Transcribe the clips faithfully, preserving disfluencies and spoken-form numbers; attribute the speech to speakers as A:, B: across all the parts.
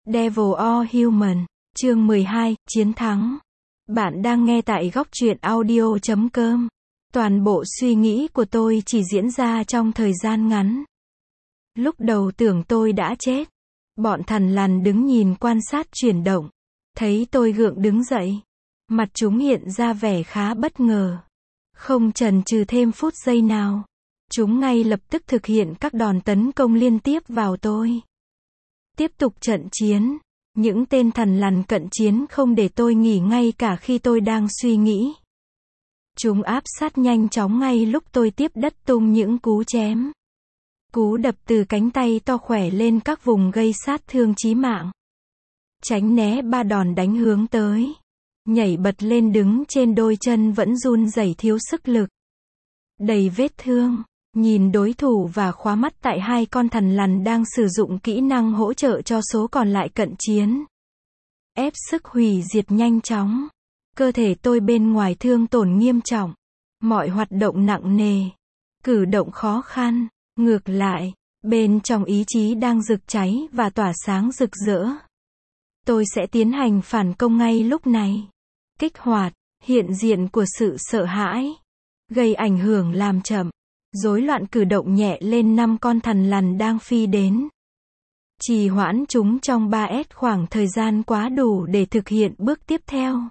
A: Devil or Human, chương mười hai, Chiến thắng. Bạn đang nghe tại góc truyện audio chấm com. Toàn bộ suy nghĩ của tôi chỉ diễn ra trong thời gian ngắn. Lúc đầu tưởng tôi đã chết. Bọn thằn lằn đứng nhìn quan sát chuyển động. Thấy tôi gượng đứng dậy. Mặt chúng hiện ra vẻ khá bất ngờ. Không chần chừ thêm phút giây nào. Chúng ngay lập tức thực hiện các đòn tấn công liên tiếp vào tôi. Tiếp tục trận chiến. Những tên thằn lằn cận chiến không để tôi nghỉ ngay cả khi tôi đang suy nghĩ. Chúng áp sát nhanh chóng ngay lúc tôi tiếp đất tung những cú chém. Cú đập từ cánh tay to khỏe lên các vùng gây sát thương chí mạng. Tránh né ba đòn đánh hướng tới. Nhảy bật lên đứng trên đôi chân vẫn run rẩy thiếu sức lực. Đầy vết thương. Nhìn đối thủ và khóa mắt tại hai con thằn lằn đang sử dụng kỹ năng hỗ trợ cho số còn lại cận chiến. Ép sức hủy diệt nhanh chóng. Cơ thể tôi bên ngoài thương tổn nghiêm trọng. Mọi hoạt động nặng nề. Cử động khó khăn. Ngược lại, bên trong ý chí đang rực cháy và tỏa sáng rực rỡ. Tôi sẽ tiến hành phản công ngay lúc này. Kích hoạt, hiện diện của sự sợ hãi. Gây ảnh hưởng làm chậm. Rối loạn cử động nhẹ lên năm con thằn lằn đang phi đến. Trì hoãn chúng trong ba s khoảng thời gian quá đủ để thực hiện bước tiếp theo.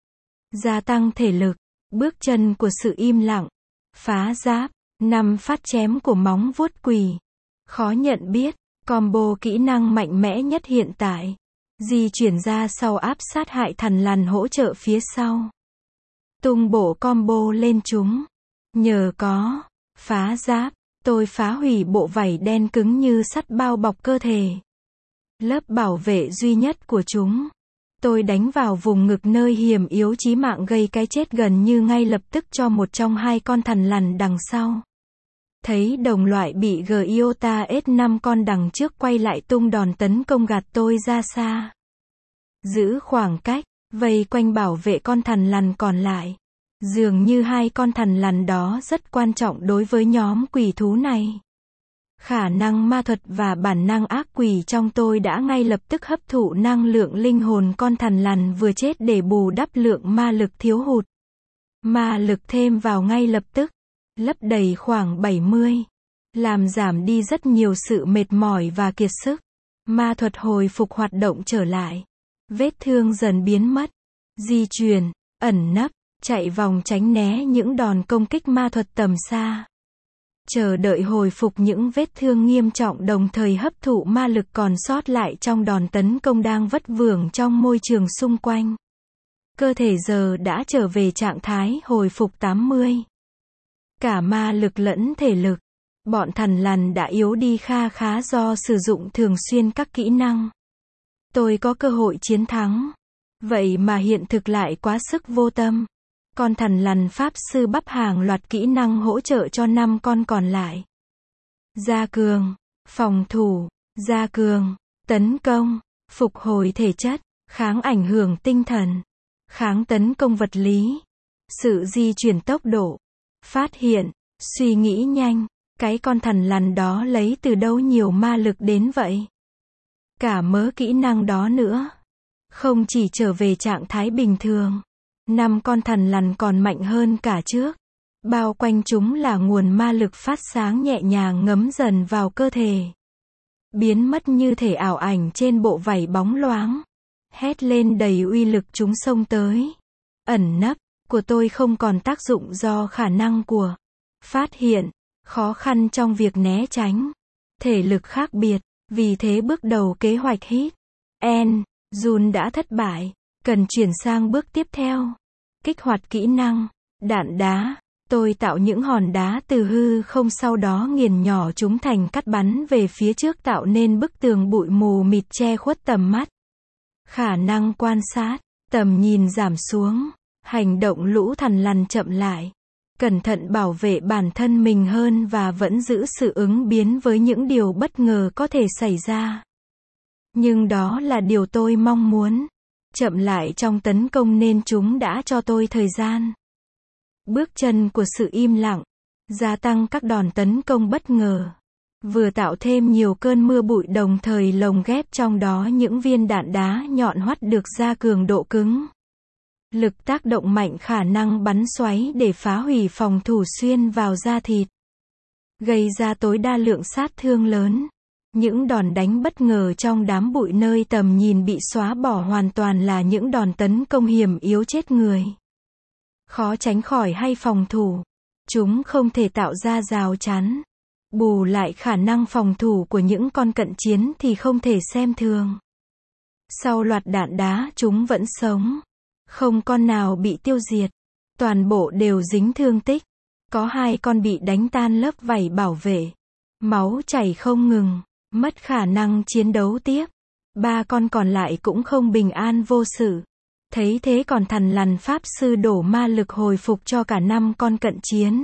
A: Gia tăng thể lực, bước chân của sự im lặng, phá giáp, năm phát chém của móng vuốt quỷ. Khó nhận biết, combo kỹ năng mạnh mẽ nhất hiện tại. Di chuyển ra sau áp sát hại thằn lằn hỗ trợ phía sau. Tung bổ combo lên chúng. Nhờ có phá giáp, tôi phá hủy bộ vảy đen cứng như sắt bao bọc cơ thể. Lớp bảo vệ duy nhất của chúng. Tôi đánh vào vùng ngực nơi hiểm yếu chí mạng gây cái chết gần như ngay lập tức cho một trong hai con thằn lằn đằng sau. Thấy đồng loại bị Giota S năm con đằng trước quay lại tung đòn tấn công gạt tôi ra xa. Giữ khoảng cách, vây quanh bảo vệ con thằn lằn còn lại. Dường như hai con thằn lằn đó rất quan trọng đối với nhóm quỷ thú này. Khả năng ma thuật và bản năng ác quỷ trong tôi đã ngay lập tức hấp thụ năng lượng linh hồn con thằn lằn vừa chết để bù đắp lượng ma lực thiếu hụt. Ma lực thêm vào ngay lập tức. Lấp đầy khoảng bảy mươi. Làm giảm đi rất nhiều sự mệt mỏi và kiệt sức. Ma thuật hồi phục hoạt động trở lại. Vết thương dần biến mất. Di chuyển, ẩn nấp. Chạy vòng tránh né những đòn công kích ma thuật tầm xa. Chờ đợi hồi phục những vết thương nghiêm trọng đồng thời hấp thụ ma lực còn sót lại trong đòn tấn công đang vất vưởng trong môi trường xung quanh. Cơ thể giờ đã trở về trạng thái hồi phục tám mươi. Cả ma lực lẫn thể lực. Bọn thằn lằn đã yếu đi kha khá do sử dụng thường xuyên các kỹ năng. Tôi có cơ hội chiến thắng. Vậy mà hiện thực lại quá sức vô tâm. Con thằn lằn pháp sư bắp hàng loạt kỹ năng hỗ trợ cho năm con còn lại. Gia cường, phòng thủ, gia cường, tấn công, phục hồi thể chất, kháng ảnh hưởng tinh thần, kháng tấn công vật lý, sự di chuyển tốc độ, phát hiện, suy nghĩ nhanh. Cái con thằn lằn đó lấy từ đâu nhiều ma lực đến vậy? Cả mớ kỹ năng đó nữa. Không chỉ trở về trạng thái bình thường. Năm con thằn lằn còn mạnh hơn cả trước. Bao quanh chúng là nguồn ma lực phát sáng nhẹ nhàng ngấm dần vào cơ thể. Biến mất như thể ảo ảnh trên bộ vảy bóng loáng. Hét lên đầy uy lực chúng xông tới. Ẩn nấp của tôi không còn tác dụng do khả năng của phát hiện. Khó khăn trong việc né tránh. Thể lực khác biệt. Vì thế bước đầu kế hoạch hit and run đã thất bại. Cần chuyển sang bước tiếp theo. Kích hoạt kỹ năng, đạn đá. Tôi tạo những hòn đá từ hư không sau đó nghiền nhỏ chúng thành cắt bắn về phía trước tạo nên bức tường bụi mù mịt che khuất tầm mắt. Khả năng quan sát, tầm nhìn giảm xuống. Hành động lũ thằn lằn chậm lại. Cẩn thận bảo vệ bản thân mình hơn và vẫn giữ sự ứng biến với những điều bất ngờ có thể xảy ra. Nhưng đó là điều tôi mong muốn. Chậm lại trong tấn công nên chúng đã cho tôi thời gian. Bước chân của sự im lặng. Gia tăng các đòn tấn công bất ngờ. vừa tạo thêm nhiều cơn mưa bụi đồng thời lồng ghép trong đó những viên đạn đá nhọn hoắt được ra cường độ cứng. Lực tác động mạnh khả năng bắn xoáy để phá hủy phòng thủ xuyên vào da thịt, gây ra tối đa lượng sát thương lớn. Những đòn đánh bất ngờ trong đám bụi nơi tầm nhìn bị xóa bỏ hoàn toàn là những đòn tấn công hiểm yếu chết người, khó tránh khỏi hay phòng thủ. Chúng không thể tạo ra rào chắn. Bù lại khả năng phòng thủ của những con cận chiến thì không thể xem thường. Sau loạt đạn đá chúng vẫn sống. Không con nào bị tiêu diệt. Toàn bộ đều dính thương tích. Có hai con bị đánh tan lớp vảy bảo vệ. Máu chảy không ngừng. Mất khả năng chiến đấu tiếp. Ba con còn lại cũng không bình an vô sự. Thấy thế còn thằn lằn pháp sư đổ ma lực hồi phục cho cả năm con cận chiến.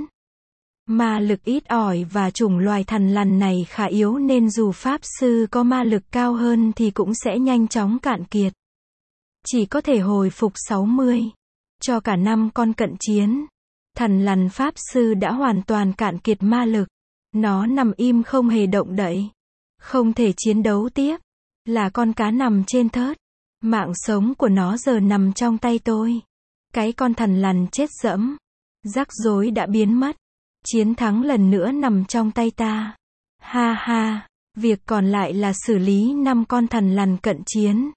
A: Ma lực ít ỏi và chủng loài thằn lằn này khá yếu nên dù pháp sư có ma lực cao hơn thì cũng sẽ nhanh chóng cạn kiệt. Chỉ có thể hồi phục sáu mươi. Cho cả năm con cận chiến. Thằn lằn pháp sư đã hoàn toàn cạn kiệt ma lực. Nó nằm im không hề động đậy. Không thể chiến đấu tiếp. Là con cá nằm trên thớt. Mạng sống của nó giờ nằm trong tay tôi. Cái con thằn lằn chết dẫm. Rắc rối đã biến mất. Chiến thắng lần nữa nằm trong tay ta. Ha ha, việc còn lại là xử lý năm con thằn lằn cận chiến.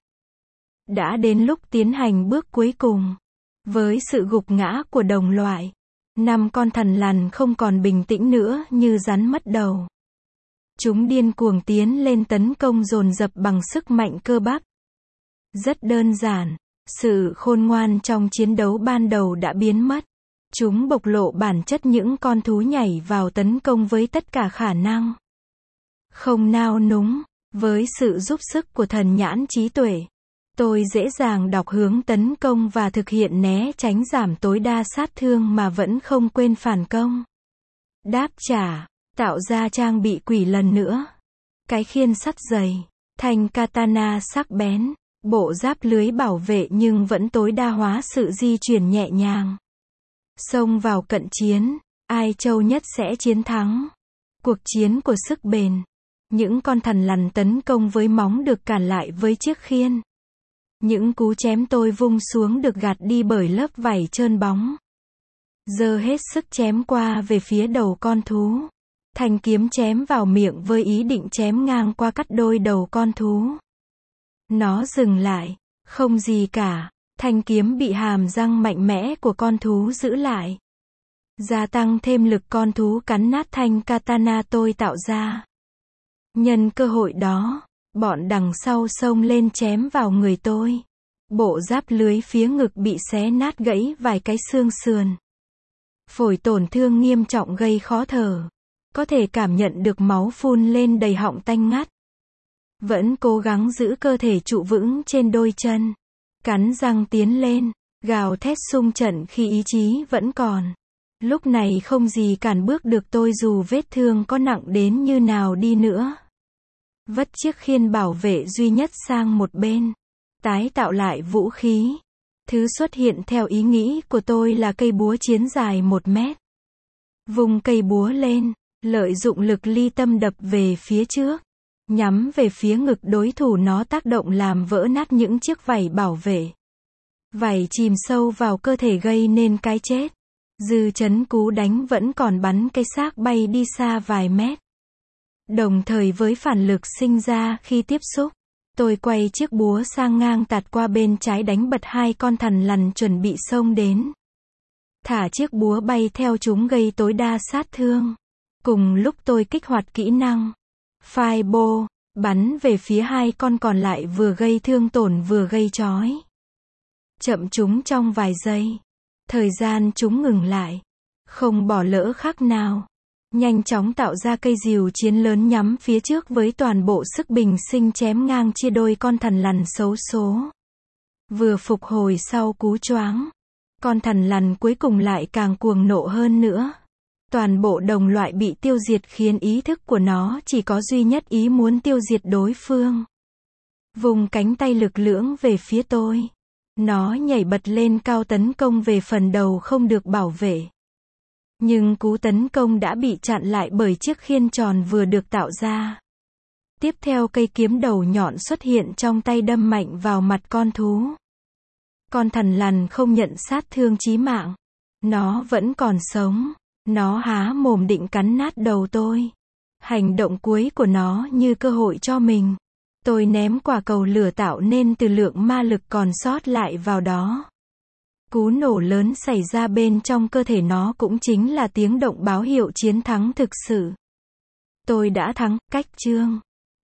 A: Đã đến lúc tiến hành bước cuối cùng. Với sự gục ngã của đồng loại, năm con thằn lằn không còn bình tĩnh nữa như rắn mất đầu. Chúng điên cuồng tiến lên tấn công dồn dập bằng sức mạnh cơ bắp. Rất đơn giản, sự khôn ngoan trong chiến đấu ban đầu đã biến mất. Chúng bộc lộ bản chất những con thú nhảy vào tấn công với tất cả khả năng. Không nao núng, với sự giúp sức của thần nhãn trí tuệ, tôi dễ dàng đọc hướng tấn công và thực hiện né tránh giảm tối đa sát thương mà vẫn không quên phản công. Đáp trả, tạo ra trang bị quỷ lần nữa. Cái khiên sắt dày, thanh katana sắc bén, bộ giáp lưới bảo vệ nhưng vẫn tối đa hóa sự di chuyển nhẹ nhàng. Xông vào cận chiến, ai trâu nhất sẽ chiến thắng. Cuộc chiến của sức bền. Những con thằn lằn tấn công với móng được cản lại với chiếc khiên. Những cú chém tôi vung xuống được gạt đi bởi lớp vảy trơn bóng. Giơ hết sức chém qua về phía đầu con thú. Thanh kiếm chém vào miệng với ý định chém ngang qua cắt đôi đầu con thú. Nó dừng lại, không gì cả. Thanh kiếm bị hàm răng mạnh mẽ của con thú giữ lại. Gia tăng thêm lực con thú cắn nát thanh katana tôi tạo ra. Nhân cơ hội đó, bọn đằng sau xông lên chém vào người tôi. Bộ giáp lưới phía ngực bị xé nát gãy vài cái xương sườn. Phổi tổn thương nghiêm trọng gây khó thở. Có thể cảm nhận được máu phun lên đầy họng tanh ngắt. Vẫn cố gắng giữ cơ thể trụ vững trên đôi chân. Cắn răng tiến lên, gào thét xung trận khi ý chí vẫn còn. Lúc này không gì cản bước được tôi dù vết thương có nặng đến như nào đi nữa. Vất chiếc khiên bảo vệ duy nhất sang một bên. Tái tạo lại vũ khí. Thứ xuất hiện theo ý nghĩ của tôi là cây búa chiến dài một mét. Vùng cây búa lên, lợi dụng lực ly tâm đập về phía trước. Nhắm về phía ngực đối thủ, nó tác động làm vỡ nát những chiếc vảy bảo vệ. Vảy chìm sâu vào cơ thể gây nên cái chết. Dư chấn cú đánh vẫn còn bắn cái xác bay đi xa vài mét. Đồng thời với phản lực sinh ra khi tiếp xúc, tôi quay chiếc búa sang ngang tạt qua bên trái đánh bật hai con thằn lằn chuẩn bị xông đến. Thả chiếc búa bay theo chúng gây tối đa sát thương. Cùng lúc tôi kích hoạt kỹ năng Fireball, bắn về phía hai con còn lại vừa gây thương tổn vừa gây chói. Chậm chúng trong vài giây. Thời gian chúng ngừng lại. Không bỏ lỡ khắc nào. Nhanh chóng tạo ra cây rìu chiến lớn nhắm phía trước với toàn bộ sức bình sinh chém ngang chia đôi con thằn lằn xấu số. Vừa phục hồi sau cú choáng. Con thằn lằn cuối cùng lại càng cuồng nộ hơn nữa. Toàn bộ đồng loại bị tiêu diệt khiến ý thức của nó chỉ có duy nhất ý muốn tiêu diệt đối phương. Vùng cánh tay lực lưỡng về phía tôi. Nó nhảy bật lên cao tấn công về phần đầu không được bảo vệ. Nhưng cú tấn công đã bị chặn lại bởi chiếc khiên tròn vừa được tạo ra. Tiếp theo cây kiếm đầu nhọn xuất hiện trong tay đâm mạnh vào mặt con thú. Con thằn lằn không nhận sát thương chí mạng. Nó vẫn còn sống. Nó há mồm định cắn nát đầu tôi. Hành động cuối của nó như cơ hội cho mình. Tôi ném quả cầu lửa tạo nên từ lượng ma lực còn sót lại vào đó. Cú nổ lớn xảy ra bên trong cơ thể nó cũng chính là tiếng động báo hiệu chiến thắng thực sự. Tôi đã thắng, cách chương.